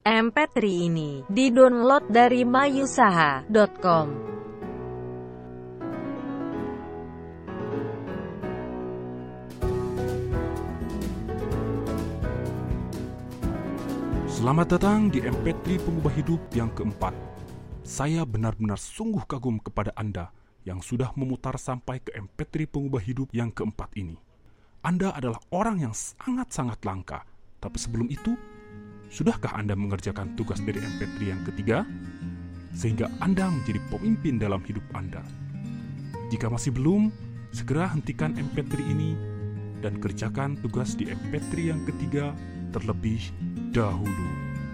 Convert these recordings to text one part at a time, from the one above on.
MP3 ini didownload dari mayusaha.com. Selamat datang di MP3 Pengubah Hidup yang keempat. Saya benar-benar sungguh kagum kepada Anda yang sudah memutar sampai ke MP3 Pengubah Hidup yang keempat ini. Anda adalah orang yang sangat-sangat langka. Tapi sebelum itu, sudahkah Anda mengerjakan tugas dari MP3 yang ketiga? Sehingga Anda menjadi pemimpin dalam hidup Anda. Jika masih belum, segera hentikan MP3 ini dan kerjakan tugas di MP3 yang ketiga terlebih dahulu.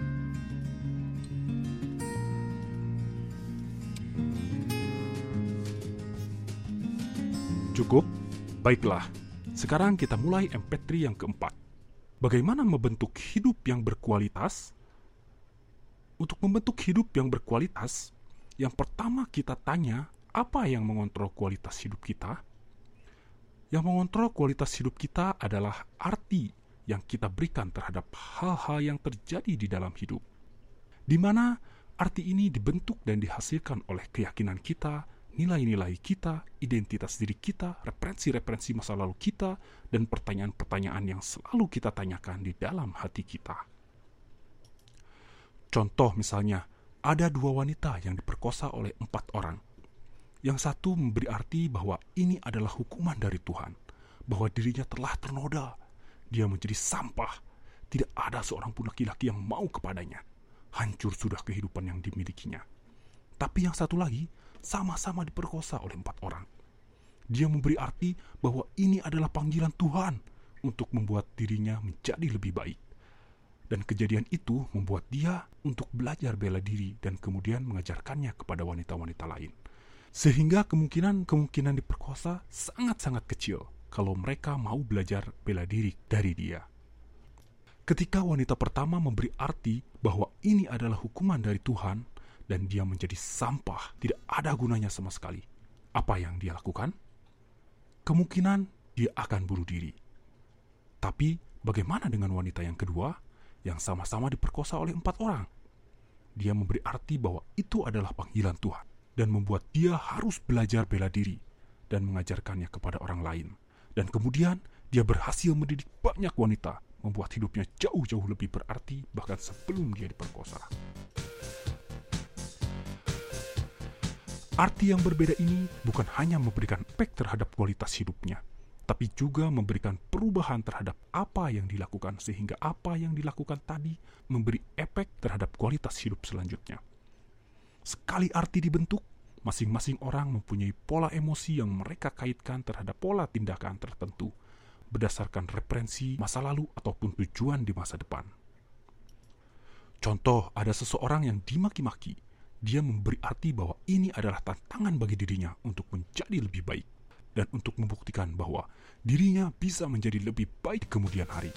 Cukup? Baiklah, sekarang kita mulai MP3 yang keempat. Bagaimana membentuk hidup yang berkualitas? Untuk membentuk hidup yang berkualitas, yang pertama kita tanya, apa yang mengontrol kualitas hidup kita? Yang mengontrol kualitas hidup kita adalah arti yang kita berikan terhadap hal-hal yang terjadi di dalam hidup. Di mana arti ini dibentuk dan dihasilkan oleh keyakinan kita, nilai-nilai kita, identitas diri kita, referensi-referensi masa lalu kita, dan pertanyaan-pertanyaan yang selalu kita tanyakan di dalam hati kita. Contoh misalnya, ada 2 wanita yang diperkosa oleh 4 orang. Yang satu memberi arti bahwa ini adalah hukuman dari Tuhan, bahwa dirinya telah ternoda, dia menjadi sampah, tidak ada seorang pun laki-laki yang mau kepadanya. Hancur sudah kehidupan yang dimilikinya. Tapi yang satu lagi, sama-sama diperkosa oleh 4 orang. Dia memberi arti bahwa ini adalah panggilan Tuhan untuk membuat dirinya menjadi lebih baik. Dan kejadian itu membuat dia untuk belajar bela diri dan kemudian mengajarkannya kepada wanita-wanita lain. Sehingga kemungkinan diperkosa sangat-sangat kecil kalau mereka mau belajar bela diri dari dia. Ketika wanita pertama memberi arti bahwa ini adalah hukuman dari Tuhan dan dia menjadi sampah, tidak ada gunanya sama sekali, apa yang dia lakukan? Kemungkinan dia akan bunuh diri. Tapi bagaimana dengan wanita yang kedua yang sama-sama diperkosa oleh 4 orang? Dia memberi arti bahwa itu adalah panggilan Tuhan dan membuat dia harus belajar bela diri dan mengajarkannya kepada orang lain. Dan kemudian dia berhasil mendidik banyak wanita, membuat hidupnya jauh-jauh lebih berarti bahkan sebelum dia diperkosa. Arti yang berbeda ini bukan hanya memberikan efek terhadap kualitas hidupnya, tapi juga memberikan perubahan terhadap apa yang dilakukan sehingga apa yang dilakukan tadi memberi efek terhadap kualitas hidup selanjutnya. Sekali arti dibentuk, masing-masing orang mempunyai pola emosi yang mereka kaitkan terhadap pola tindakan tertentu berdasarkan referensi masa lalu ataupun tujuan di masa depan. Contoh, ada seseorang yang dimaki-maki. Dia memberi arti bahwa ini adalah tantangan bagi dirinya untuk menjadi lebih baik dan untuk membuktikan bahwa dirinya bisa menjadi lebih baik kemudian hari.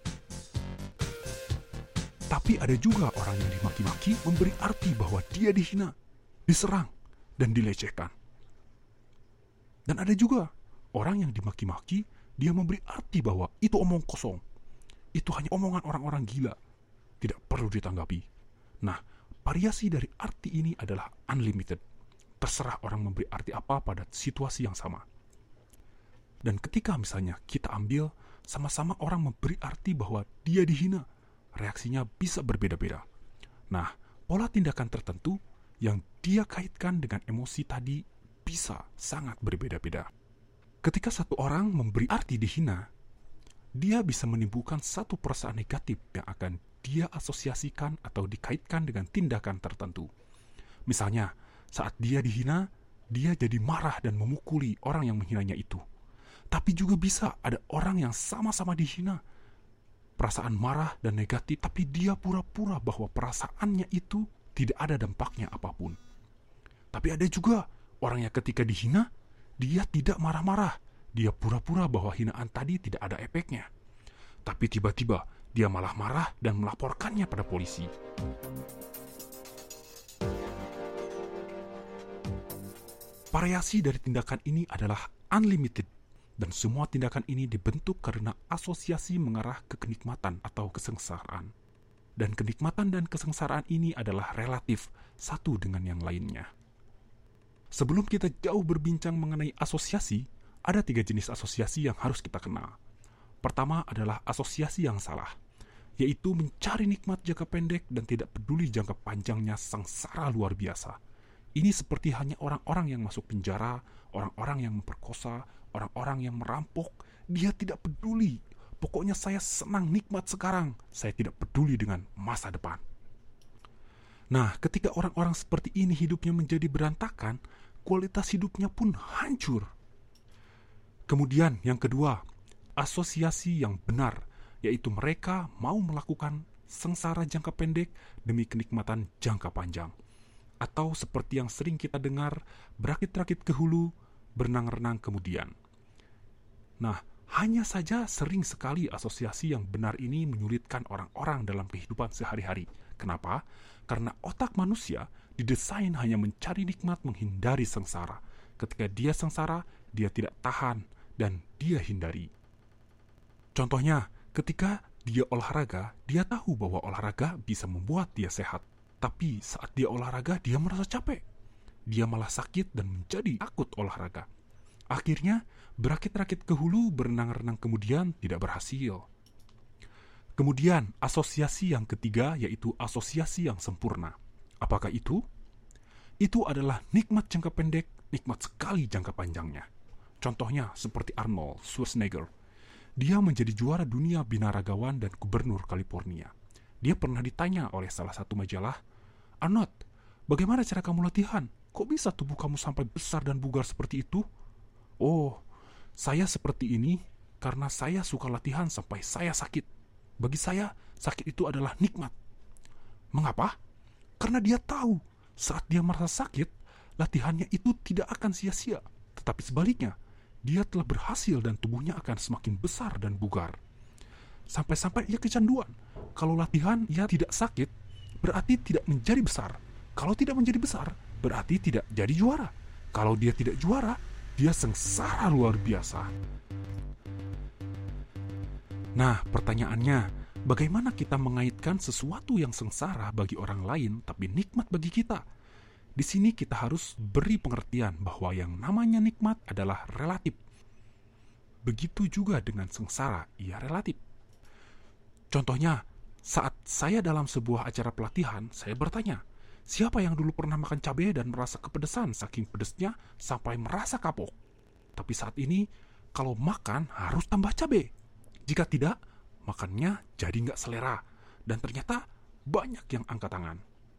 Tapi ada juga orang yang dimaki-maki memberi arti bahwa dia dihina, diserang, dan dilecehkan. Dan ada juga orang yang dimaki-maki, dia memberi arti bahwa itu omong kosong. Itu hanya omongan orang-orang gila. Tidak perlu ditanggapi. Nah, variasi dari arti ini adalah unlimited. Terserah orang memberi arti apa pada situasi yang sama. Dan ketika misalnya kita ambil sama-sama orang memberi arti bahwa dia dihina, reaksinya bisa berbeda-beda. Nah, pola tindakan tertentu yang dia kaitkan dengan emosi tadi bisa sangat berbeda-beda. Ketika satu orang memberi arti dihina, dia bisa menimbulkan satu perasaan negatif yang akan dia asosiasikan atau dikaitkan dengan tindakan tertentu. Misalnya, saat dia dihina, dia jadi marah dan memukuli orang yang menghinanya itu. Tapi juga bisa ada orang yang sama-sama dihina, perasaan marah dan negatif, tapi dia pura-pura bahwa perasaannya itu tidak ada dampaknya apapun. Tapi ada juga orang yang ketika dihina, dia tidak marah-marah. Dia pura-pura bahwa hinaan tadi tidak ada efeknya. Tapi tiba-tiba dia malah marah dan melaporkannya pada polisi. Variasi dari tindakan ini adalah unlimited. Dan semua tindakan ini dibentuk karena asosiasi mengarah ke kenikmatan atau kesengsaraan. Dan kenikmatan dan kesengsaraan ini adalah relatif satu dengan yang lainnya. Sebelum kita jauh berbincang mengenai asosiasi, ada 3 jenis asosiasi yang harus kita kenal. Pertama adalah asosiasi yang salah, yaitu mencari nikmat jangka pendek dan tidak peduli jangka panjangnya sengsara luar biasa. Ini seperti hanya orang-orang yang masuk penjara, orang-orang yang memperkosa, orang-orang yang merampok. Dia tidak peduli. Pokoknya saya senang nikmat sekarang. Saya tidak peduli dengan masa depan. Nah, ketika orang-orang seperti ini hidupnya menjadi berantakan, kualitas hidupnya pun hancur. Kemudian yang kedua, asosiasi yang benar, yaitu mereka mau melakukan sengsara jangka pendek demi kenikmatan jangka panjang. Atau seperti yang sering kita dengar, berakit-rakit ke hulu, berenang-renang kemudian. Nah, hanya saja sering sekali asosiasi yang benar ini menyulitkan orang-orang dalam kehidupan sehari-hari. Kenapa? Karena otak manusia didesain hanya mencari nikmat, menghindari sengsara. Ketika dia sengsara, dia tidak tahan dan dia hindari. Contohnya, ketika dia olahraga, dia tahu bahwa olahraga bisa membuat dia sehat. Tapi saat dia olahraga, dia merasa capek. Dia malah sakit dan menjadi takut olahraga. Akhirnya, berakit-rakit ke hulu, berenang-renang kemudian tidak berhasil. Kemudian, asosiasi yang ketiga yaitu asosiasi yang sempurna. Apakah itu? Itu adalah nikmat jangka pendek, nikmat sekali jangka panjangnya. Contohnya seperti Arnold Schwarzenegger. Dia menjadi juara dunia binaragawan dan gubernur California. Dia pernah ditanya oleh salah satu majalah, "Arnold, bagaimana cara kamu latihan? Kok bisa tubuh kamu sampai besar dan bugar seperti itu?" "Oh, saya seperti ini karena saya suka latihan sampai saya sakit. Bagi saya, sakit itu adalah nikmat." Mengapa? Karena dia tahu saat dia merasa sakit, latihannya itu tidak akan sia-sia. Tetapi sebaliknya, dia telah berhasil dan tubuhnya akan semakin besar dan bugar. Sampai-sampai ia kecanduan. Kalau latihan ia tidak sakit, berarti tidak menjadi besar. Kalau tidak menjadi besar, berarti tidak jadi juara. Kalau dia tidak juara, dia sengsara luar biasa. Nah, pertanyaannya, bagaimana kita mengaitkan sesuatu yang sengsara bagi orang lain tapi nikmat bagi kita? Di sini kita harus beri pengertian bahwa yang namanya nikmat adalah relatif. Begitu juga dengan sengsara, ia relatif. Contohnya, saat saya dalam sebuah acara pelatihan, saya bertanya, siapa yang dulu pernah makan cabai dan merasa kepedesan saking pedesnya sampai merasa kapok? Tapi saat ini, kalau makan harus tambah cabai. Jika tidak, makannya jadi nggak selera. Dan ternyata banyak yang angkat tangan.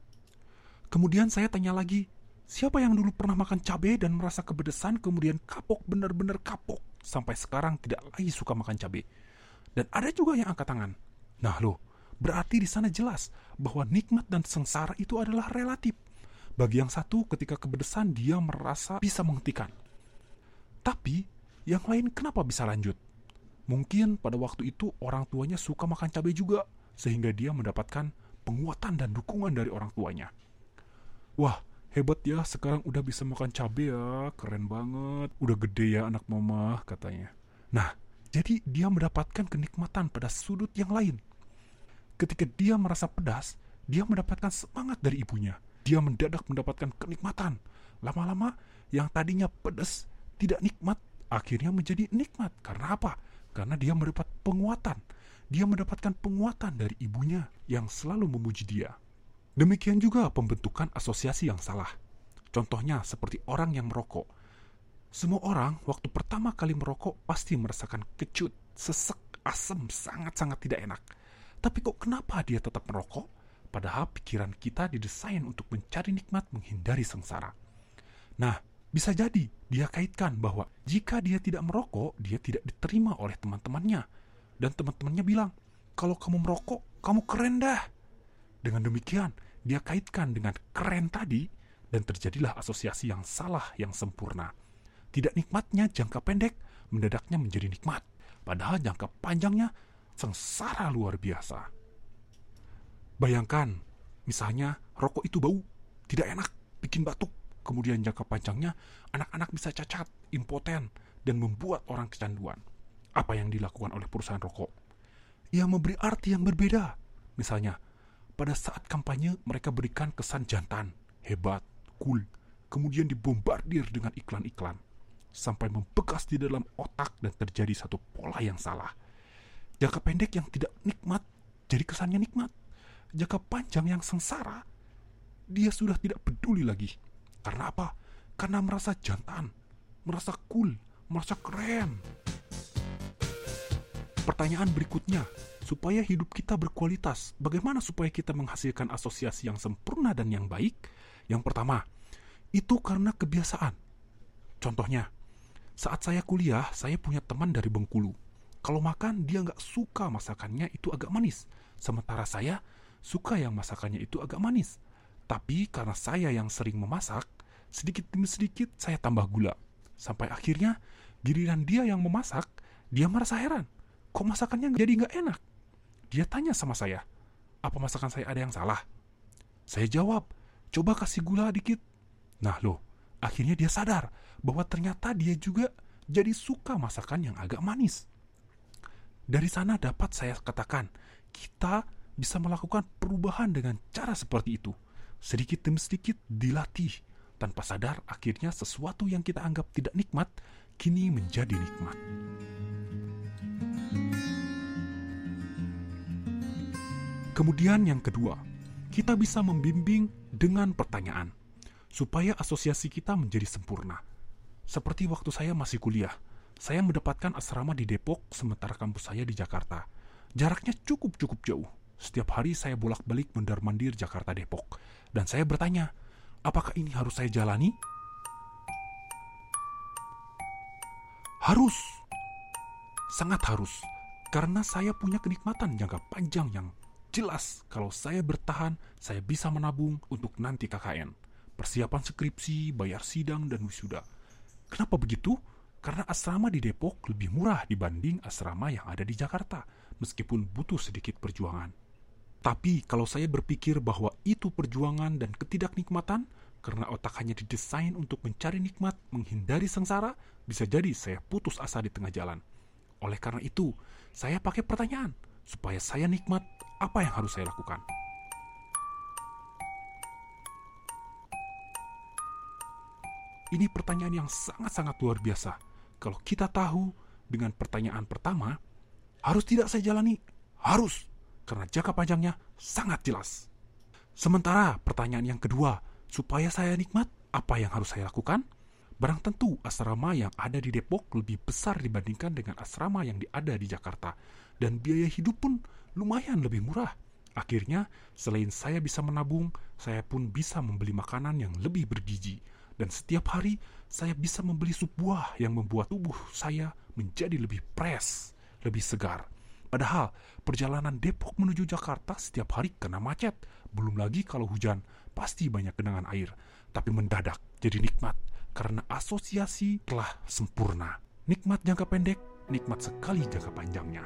Kemudian saya tanya lagi, siapa yang dulu pernah makan cabai dan merasa kepedesan kemudian kapok, benar-benar kapok, sampai sekarang tidak lagi suka makan cabai? Dan ada juga yang angkat tangan. Nah loh, berarti di sana jelas bahwa nikmat dan sengsara itu adalah relatif. Bagi yang satu, ketika kepedesan dia merasa bisa menghentikan. Tapi, yang lain kenapa bisa lanjut? Mungkin pada waktu itu orang tuanya suka makan cabai juga, sehingga dia mendapatkan penguatan dan dukungan dari orang tuanya. Wah, hebat ya, sekarang udah bisa makan cabai ya, keren banget, udah gede ya anak mama, katanya. Nah, jadi dia mendapatkan kenikmatan pada sudut yang lain. Ketika dia merasa pedas, dia mendapatkan semangat dari ibunya. Dia mendadak mendapatkan kenikmatan. Lama-lama, yang tadinya pedas, tidak nikmat, akhirnya menjadi nikmat. Karena apa? Karena dia mendapat penguatan. Dia mendapatkan penguatan dari ibunya yang selalu memuji dia. Demikian juga pembentukan asosiasi yang salah. Contohnya seperti orang yang merokok. Semua orang waktu pertama kali merokok pasti merasakan kecut, sesek, asam, sangat-sangat tidak enak. Tapi kok kenapa dia tetap merokok? Padahal pikiran kita didesain untuk mencari nikmat, menghindari sengsara. Nah, bisa jadi dia kaitkan bahwa jika dia tidak merokok, dia tidak diterima oleh teman-temannya. Dan teman-temannya bilang, kalau kamu merokok, kamu keren dah. Dengan demikian, dia kaitkan dengan keren tadi, dan terjadilah asosiasi yang salah, yang sempurna. Tidak nikmatnya jangka pendek, mendadaknya menjadi nikmat. Padahal jangka panjangnya, sengsara luar biasa. Bayangkan, misalnya rokok itu bau, tidak enak, bikin batuk. Kemudian jangka panjangnya, anak-anak bisa cacat, impoten, dan membuat orang kecanduan. Apa yang dilakukan oleh perusahaan rokok? Ia memberi arti yang berbeda. Misalnya, pada saat kampanye mereka berikan kesan jantan, hebat, cool, kemudian dibombardir dengan iklan-iklan, sampai membekas di dalam otak dan terjadi satu pola yang salah. Jangka pendek yang tidak nikmat, jadi kesannya nikmat. Jangka panjang yang sengsara, dia sudah tidak peduli lagi. Karena apa? Karena merasa jantan, merasa cool, merasa keren. Pertanyaan berikutnya, supaya hidup kita berkualitas, bagaimana supaya kita menghasilkan asosiasi yang sempurna dan yang baik? Yang pertama, itu karena kebiasaan. Contohnya, saat saya kuliah, saya punya teman dari Bengkulu. Kalau makan, dia nggak suka masakannya itu agak manis. Sementara saya suka yang masakannya itu agak manis. Tapi karena saya yang sering memasak, sedikit demi sedikit saya tambah gula. Sampai akhirnya, giliran dia yang memasak, dia merasa heran. Kok masakannya jadi nggak enak? Dia tanya sama saya, apa masakan saya ada yang salah? Saya jawab, coba kasih gula dikit. Nah loh, akhirnya dia sadar bahwa ternyata dia juga jadi suka masakan yang agak manis. Dari sana dapat saya katakan, kita bisa melakukan perubahan dengan cara seperti itu. Sedikit demi sedikit dilatih. Tanpa sadar, akhirnya sesuatu yang kita anggap tidak nikmat, kini menjadi nikmat. Kemudian yang kedua, kita bisa membimbing dengan pertanyaan, supaya asosiasi kita menjadi sempurna. Seperti waktu saya masih kuliah, saya mendapatkan asrama di Depok sementara kampus saya di Jakarta. Jaraknya cukup jauh. Setiap hari saya bolak-balik mondar-mandir Jakarta-Depok. Dan saya bertanya, apakah ini harus saya jalani? Harus. Sangat harus. Karena saya punya kenikmatan jangka panjang yang jelas. Kalau saya bertahan, saya bisa menabung untuk nanti KKN. Persiapan skripsi, bayar sidang, dan wisuda. Kenapa begitu? Karena asrama di Depok lebih murah dibanding asrama yang ada di Jakarta, meskipun butuh sedikit perjuangan. Tapi kalau saya berpikir bahwa itu perjuangan dan ketidaknikmatan, karena otak hanya didesain untuk mencari nikmat, menghindari sengsara, bisa jadi saya putus asa di tengah jalan. Oleh karena itu, saya pakai pertanyaan, supaya saya nikmat, apa yang harus saya lakukan? Ini pertanyaan yang sangat-sangat luar biasa. Kalau kita tahu dengan pertanyaan pertama, harus tidak saya jalani? Harus, karena jangka panjangnya sangat jelas. Sementara pertanyaan yang kedua, supaya saya nikmat, apa yang harus saya lakukan? Barang tentu asrama yang ada di Depok lebih besar dibandingkan dengan asrama yang ada di Jakarta. Dan biaya hidup pun lumayan lebih murah. Akhirnya, selain saya bisa menabung, saya pun bisa membeli makanan yang lebih bergizi. Dan setiap hari, saya bisa membeli sup buah yang membuat tubuh saya menjadi lebih fresh, lebih segar. Padahal, perjalanan Depok menuju Jakarta setiap hari kena macet. Belum lagi kalau hujan, pasti banyak genangan air. Tapi mendadak jadi nikmat, karena asosiasi telah sempurna. Nikmat jangka pendek, nikmat sekali jangka panjangnya.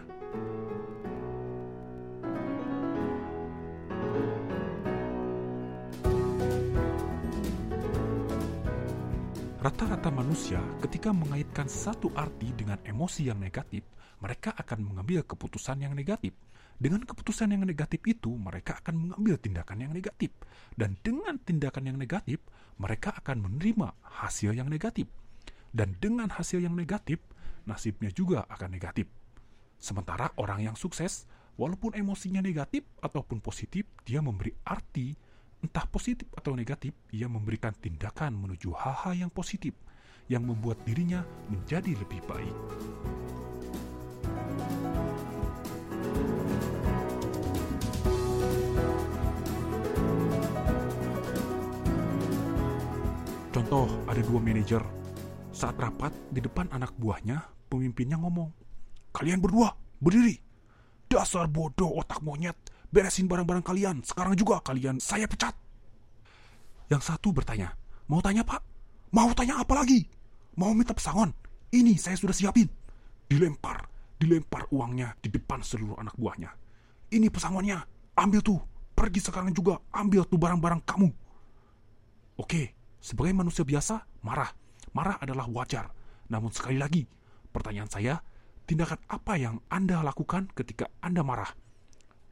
Rata-rata manusia ketika mengaitkan satu arti dengan emosi yang negatif, mereka akan mengambil keputusan yang negatif. Dengan keputusan yang negatif itu, mereka akan mengambil tindakan yang negatif. Dan dengan tindakan yang negatif, mereka akan menerima hasil yang negatif. Dan dengan hasil yang negatif, nasibnya juga akan negatif. Sementara orang yang sukses, walaupun emosinya negatif ataupun positif, dia memberi arti entah positif atau negatif, ia memberikan tindakan menuju hal-hal yang positif, yang membuat dirinya menjadi lebih baik. Contoh, ada dua manajer. Saat rapat, di depan anak buahnya, pemimpinnya ngomong, "Kalian berdua, berdiri. Dasar bodoh otak monyet. Beresin barang-barang kalian, sekarang juga kalian saya pecat." Yang satu bertanya, "Mau tanya Pak? Mau tanya apa lagi? Mau minta pesangon? Ini saya sudah siapin." Dilempar uangnya di depan seluruh anak buahnya. "Ini pesangonnya, ambil tuh, pergi sekarang juga, ambil tuh barang-barang kamu." Oke, sebagai manusia biasa, marah adalah wajar. Namun sekali lagi, pertanyaan saya, tindakan apa yang Anda lakukan ketika Anda marah?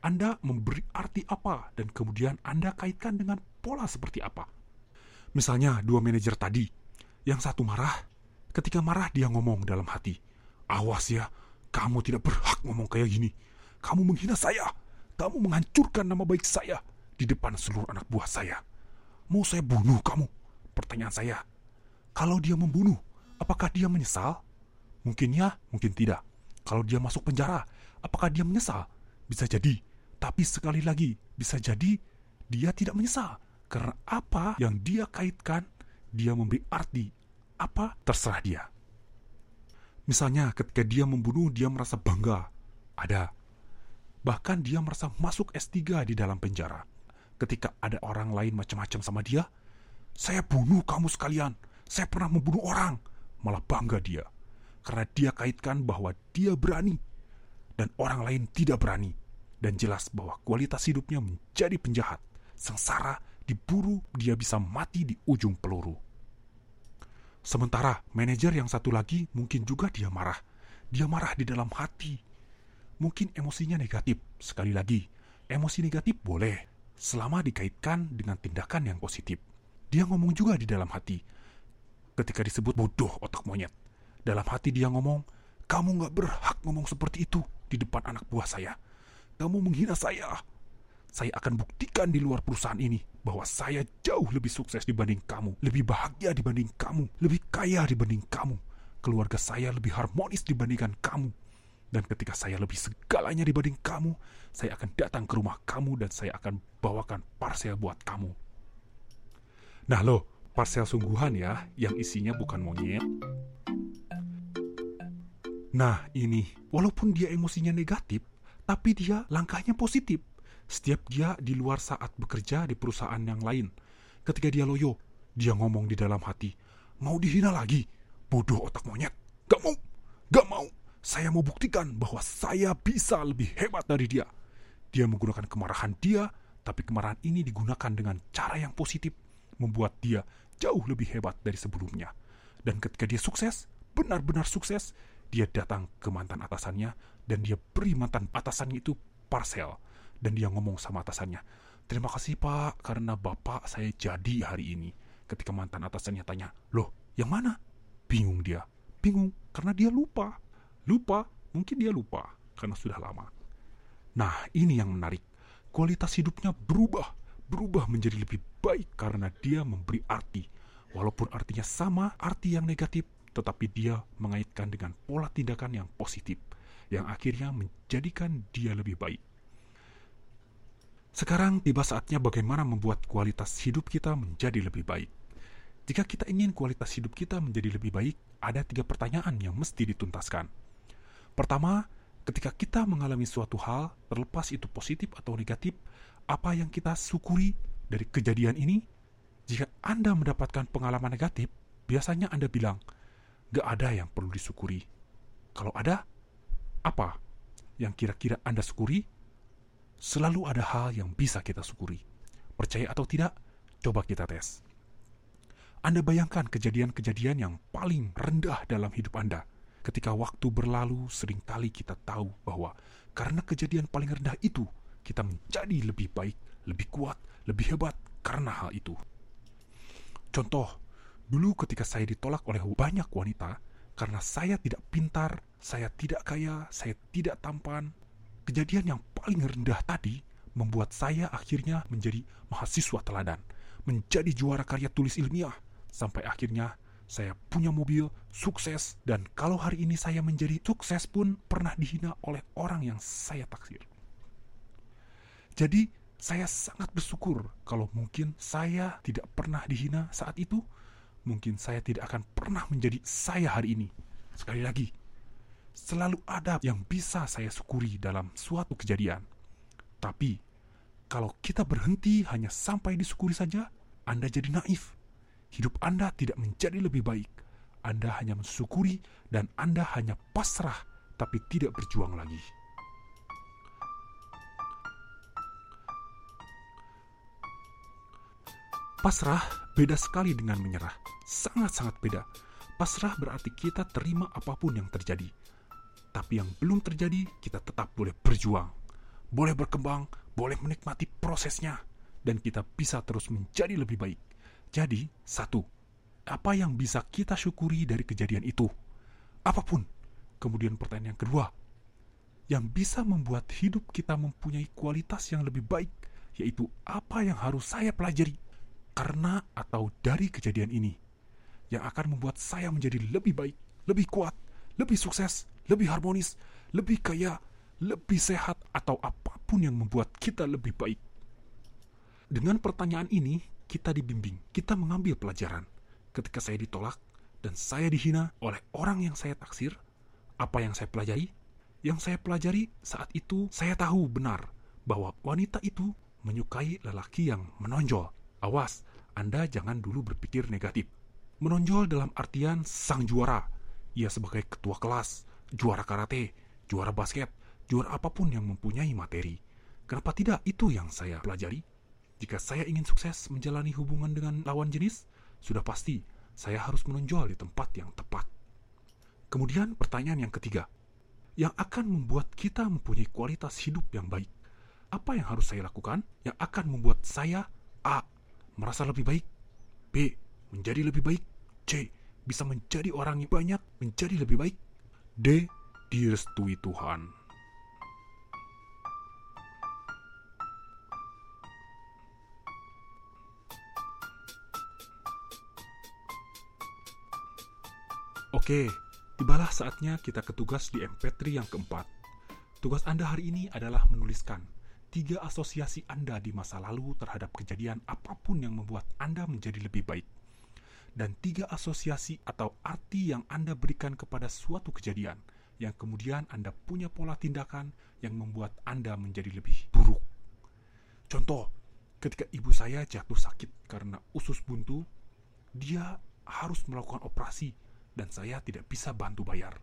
Anda memberi arti apa dan kemudian Anda kaitkan dengan pola seperti apa. Misalnya 2 manajer tadi, yang satu marah, ketika marah dia ngomong dalam hati, "Awas ya, kamu tidak berhak ngomong kayak gini. Kamu menghina saya, kamu menghancurkan nama baik saya di depan seluruh anak buah saya. Mau saya bunuh kamu?" Pertanyaan saya, kalau dia membunuh, apakah dia menyesal? Mungkin ya, mungkin tidak. Kalau dia masuk penjara, apakah dia menyesal? Bisa jadi. Tapi sekali lagi, bisa jadi dia tidak menyesal. Karena apa yang dia kaitkan, dia memberi arti. Apa? Terserah dia. Misalnya ketika dia membunuh, dia merasa bangga. Ada. Bahkan dia merasa masuk S3 di dalam penjara. Ketika ada orang lain macam-macam sama dia, "Saya bunuh kamu sekalian. Saya pernah membunuh orang." Malah bangga dia. Karena dia kaitkan bahwa dia berani. Dan orang lain tidak berani. Dan jelas bahwa kualitas hidupnya menjadi penjahat. Sengsara, diburu, dia bisa mati di ujung peluru. Sementara manajer yang satu lagi mungkin juga dia marah. Dia marah di dalam hati. Mungkin emosinya negatif. Sekali lagi, emosi negatif boleh selama dikaitkan dengan tindakan yang positif. Dia ngomong juga di dalam hati. Ketika disebut bodoh otak monyet, dalam hati dia ngomong, "Kamu gak berhak ngomong seperti itu di depan anak buah saya. Kamu menghina saya. Saya akan buktikan di luar perusahaan ini bahwa saya jauh lebih sukses dibanding kamu, lebih bahagia dibanding kamu, lebih kaya dibanding kamu. Keluarga saya lebih harmonis dibandingkan kamu. Dan ketika saya lebih segalanya dibanding kamu, saya akan datang ke rumah kamu dan saya akan bawakan parsel buat kamu." Nah loh, parsel sungguhan ya, yang isinya bukan monyet. Nah ini, walaupun dia emosinya negatif, tapi dia langkahnya positif. Setiap dia di luar saat bekerja di perusahaan yang lain, ketika dia loyo, dia ngomong di dalam hati, "Mau dihina lagi? Bodoh otak monyet. Gak mau, gak mau. Saya mau buktikan bahwa saya bisa lebih hebat dari dia." Dia menggunakan kemarahan dia, tapi kemarahan ini digunakan dengan cara yang positif, membuat dia jauh lebih hebat dari sebelumnya. Dan ketika dia sukses, benar-benar sukses, dia datang ke mantan atasannya dan dia beri mantan atasannya itu parsel. Dan dia ngomong sama atasannya, "Terima kasih Pak, karena Bapak saya jadi hari ini." Ketika mantan atasannya tanya, "Loh, yang mana?" Bingung dia. Bingung karena dia lupa. Mungkin dia lupa karena sudah lama. Nah, ini yang menarik. Kualitas hidupnya berubah menjadi lebih baik karena dia memberi arti. Walaupun artinya sama, arti yang negatif, tetapi dia mengaitkan dengan pola tindakan yang positif, yang akhirnya menjadikan dia lebih baik. Sekarang tiba saatnya bagaimana membuat kualitas hidup kita menjadi lebih baik. Jika kita ingin kualitas hidup kita menjadi lebih baik, ada 3 pertanyaan yang mesti dituntaskan. Pertama, ketika kita mengalami suatu hal, terlepas itu positif atau negatif, apa yang kita syukuri dari kejadian ini? Jika Anda mendapatkan pengalaman negatif, biasanya Anda bilang, "Gak ada yang perlu disyukuri." Kalau ada, apa yang kira-kira Anda syukuri? Selalu ada hal yang bisa kita syukuri. Percaya atau tidak, coba kita tes. Anda bayangkan kejadian-kejadian yang paling rendah dalam hidup Anda. Ketika waktu berlalu, seringkali kita tahu bahwa karena kejadian paling rendah itu, kita menjadi lebih baik, lebih kuat, lebih hebat karena hal itu. Contoh, dulu ketika saya ditolak oleh banyak wanita, karena saya tidak pintar, saya tidak kaya, saya tidak tampan, kejadian yang paling rendah tadi membuat saya akhirnya menjadi mahasiswa teladan, menjadi juara karya tulis ilmiah, sampai akhirnya saya punya mobil, sukses, dan kalau hari ini saya menjadi sukses pun pernah dihina oleh orang yang saya taksir. Jadi, saya sangat bersyukur kalau mungkin saya tidak pernah dihina saat itu, mungkin saya tidak akan pernah menjadi saya hari ini. Sekali lagi, selalu ada yang bisa saya syukuri dalam suatu kejadian. Tapi, kalau kita berhenti hanya sampai disyukuri saja, Anda jadi naif. Hidup Anda tidak menjadi lebih baik. Anda hanya mensyukuri dan Anda hanya pasrah, tapi tidak berjuang lagi. Pasrah beda sekali dengan menyerah. Sangat-sangat beda. Pasrah berarti kita terima apapun yang terjadi. Tapi yang belum terjadi, kita tetap boleh berjuang. boleh berkembang, boleh menikmati prosesnya, dan kita bisa terus menjadi lebih baik. Jadi, 1. Apa yang bisa kita syukuri dari kejadian itu? Apapun. Kemudian pertanyaan yang kedua, yang bisa membuat hidup kita mempunyai kualitas yang lebih baik, yaitu apa yang harus saya pelajari karena atau dari kejadian ini, yang akan membuat saya menjadi lebih baik, lebih kuat, lebih sukses, lebih harmonis, lebih kaya, lebih sehat, atau apapun yang membuat kita lebih baik. Dengan pertanyaan ini, kita dibimbing, kita mengambil pelajaran. Ketika saya ditolak dan saya dihina oleh orang yang saya taksir, apa yang saya pelajari? Yang saya pelajari saat itu, saya tahu benar bahwa wanita itu menyukai lelaki yang menonjol. Awas, Anda jangan dulu berpikir negatif. Menonjol dalam artian sang juara. Ia sebagai ketua kelas, juara karate, juara basket, juara apapun yang mempunyai materi. Kenapa tidak? Itu yang saya pelajari. Jika saya ingin sukses menjalani hubungan dengan lawan jenis, sudah pasti saya harus menonjol di tempat yang tepat. Kemudian pertanyaan yang ketiga, yang akan membuat kita mempunyai kualitas hidup yang baik. Apa yang harus saya lakukan yang akan membuat saya A. merasa lebih baik, B. menjadi lebih baik, C. bisa menjadi orang yang banyak menjadi lebih baik, D. direstui Tuhan. Oke, tibalah saatnya kita ke tugas di MP3 yang keempat. Tugas Anda hari ini adalah menuliskan 3 asosiasi Anda di masa lalu terhadap kejadian apapun yang membuat Anda menjadi lebih baik. Dan 3 asosiasi atau arti yang Anda berikan kepada suatu kejadian yang kemudian Anda punya pola tindakan yang membuat Anda menjadi lebih buruk. Contoh, ketika ibu saya jatuh sakit karena usus buntu, dia harus melakukan operasi dan saya tidak bisa bantu bayar.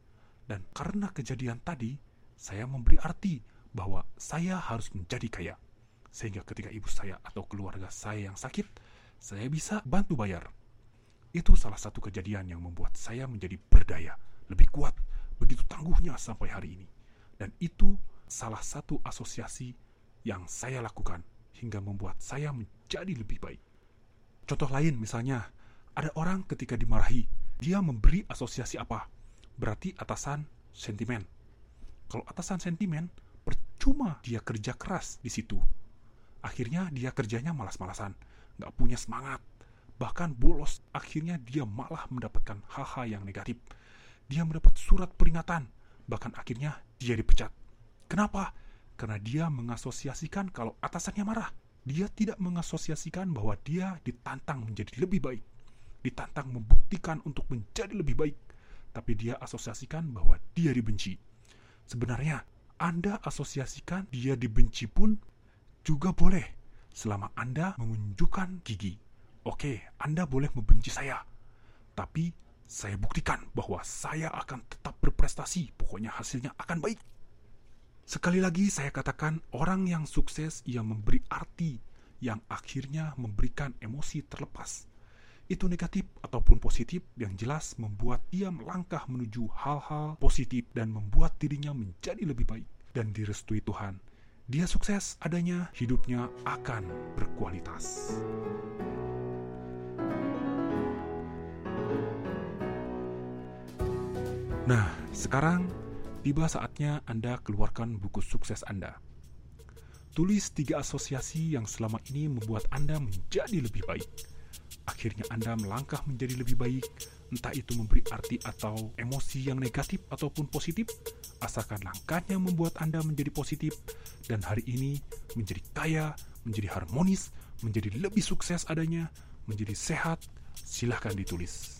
Dan karena kejadian tadi, saya memberi arti bahwa saya harus menjadi kaya. Sehingga ketika ibu saya atau keluarga saya yang sakit, saya bisa bantu bayar. Itu salah satu kejadian yang membuat saya menjadi berdaya, lebih kuat, begitu tangguhnya sampai hari ini. Dan itu salah satu asosiasi yang saya lakukan hingga membuat saya menjadi lebih baik. Contoh lain misalnya, ada orang ketika dimarahi, dia memberi asosiasi apa? Berarti atasan sentimen. Kalau atasan sentimen, percuma dia kerja keras di situ. Akhirnya dia kerjanya malas-malasan, nggak punya semangat, bahkan bolos. Akhirnya dia malah mendapatkan hal-hal yang negatif. Dia mendapat surat peringatan, bahkan akhirnya dia dipecat. Kenapa? Karena dia mengasosiasikan kalau atasannya marah. Dia tidak mengasosiasikan bahwa dia ditantang menjadi lebih baik, ditantang membuktikan untuk menjadi lebih baik, tapi dia asosiasikan bahwa dia dibenci. Sebenarnya, Anda asosiasikan dia dibenci pun juga boleh, selama Anda menunjukkan gigi. Oke, Anda boleh membenci saya, tapi saya buktikan bahwa saya akan tetap berprestasi, pokoknya hasilnya akan baik. Sekali lagi saya katakan, orang yang sukses ia memberi arti yang akhirnya memberikan emosi terlepas. Itu negatif ataupun positif, yang jelas membuat ia melangkah menuju hal-hal positif dan membuat dirinya menjadi lebih baik dan direstui Tuhan. Dia sukses adanya, hidupnya akan berkualitas. Nah, sekarang tiba saatnya Anda keluarkan buku sukses Anda. Tulis 3 asosiasi yang selama ini membuat Anda menjadi lebih baik. Akhirnya Anda melangkah menjadi lebih baik, entah itu memberi arti atau emosi yang negatif ataupun positif, asalkan langkahnya membuat Anda menjadi positif, dan hari ini menjadi kaya, menjadi harmonis, menjadi lebih sukses adanya, menjadi sehat. Silahkan ditulis.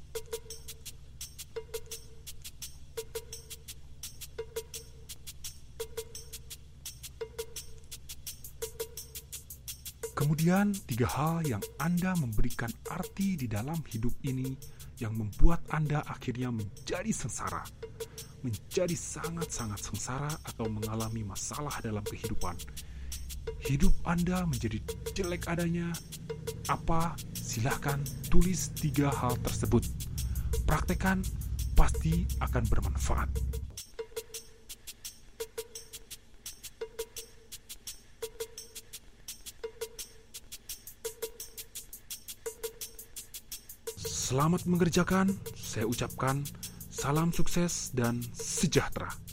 Kemudian 3 hal yang Anda memberikan arti di dalam hidup ini yang membuat Anda akhirnya menjadi sengsara, menjadi sangat-sangat sengsara atau mengalami masalah dalam kehidupan. Hidup Anda menjadi jelek adanya. Apa? Silahkan tulis 3 hal tersebut. Praktekan, pasti akan bermanfaat. Selamat mengerjakan, saya ucapkan salam sukses dan sejahtera.